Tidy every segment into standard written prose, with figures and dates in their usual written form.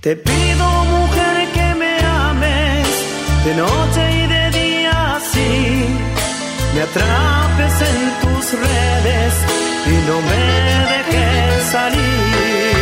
Te pido, mujer, que me ames de noche y de día, así me atrapes en tus redes y no me dejes salir.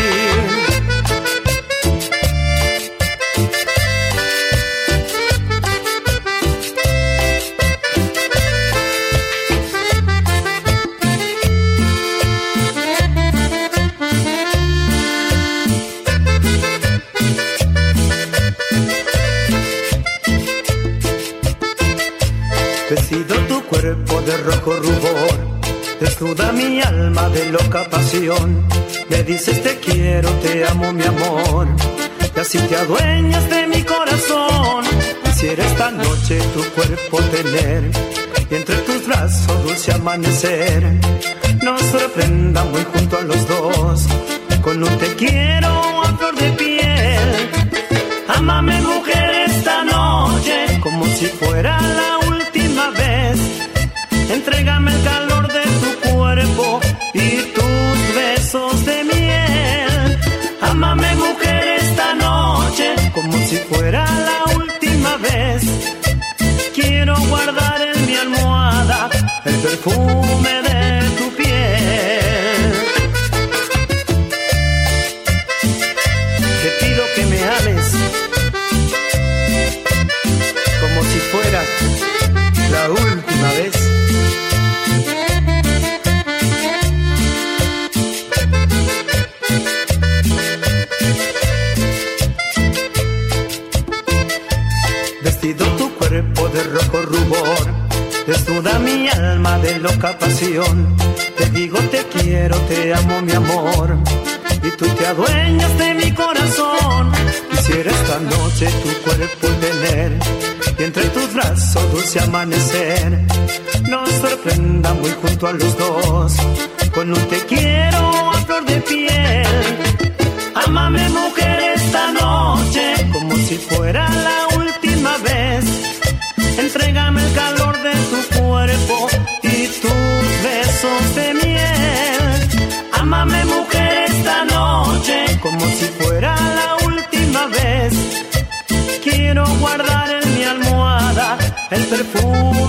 Vestido tu cuerpo de rojo rubor, desnuda mi alma de loca pasión. Me dices te quiero, te amo, mi amor, y así te adueñas de mi corazón. Quisiera esta noche tu cuerpo tener, y entre tus brazos dulce amanecer nos sorprenda muy junto a los dos, con un te quiero a flor de piel. Ámame, mujer, esta noche como si fuera la última vez. Entrégame el calor de tu cuerpo y tus besos de miel. Ámame, mujer, esta noche como si fuera la última vez. Quiero guardar en mi almohada el perfume de tu piel. Te pido que me ames como si fuera la última vez. Vestido tu cuerpo de rojo rubor, desnuda mi alma de loca pasión. Te digo te quiero, te amo, mi amor, y tú te adueñas de mi corazón. Quisiera esta noche tu cuerpo tener, y entre tus brazos dulce amanecer nos sorprenda muy junto a los dos, con un te quiero a flor de piel. Ámame, mujer, esta noche como si fuera la última vez. Entrégame el calor de tu cuerpo y tus besos de miel. Ámame, mujer, esta noche como si fuera la última vez. Quiero guardar en mi almohada el perfume